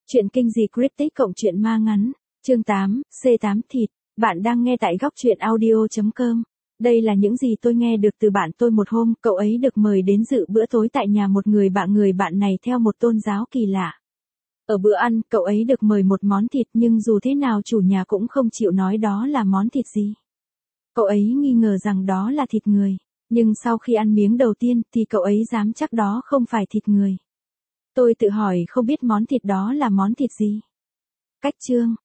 Chuyện kinh dị cryptic cộng truyện ma ngắn. Chương 8, C8 thịt. Bạn đang nghe tại góc truyện audio.com. Đây là những gì tôi nghe được từ bạn tôi một hôm, cậu ấy được mời đến dự bữa tối tại nhà một người bạn này theo một tôn giáo kỳ lạ. Ở bữa ăn, cậu ấy được mời một món thịt nhưng dù thế nào chủ nhà cũng không chịu nói đó là món thịt gì. Cậu ấy nghi ngờ rằng đó là thịt người, nhưng sau khi ăn miếng đầu tiên thì cậu ấy dám chắc đó không phải thịt người. Tôi tự hỏi không biết món thịt đó là món thịt gì. Cách chương.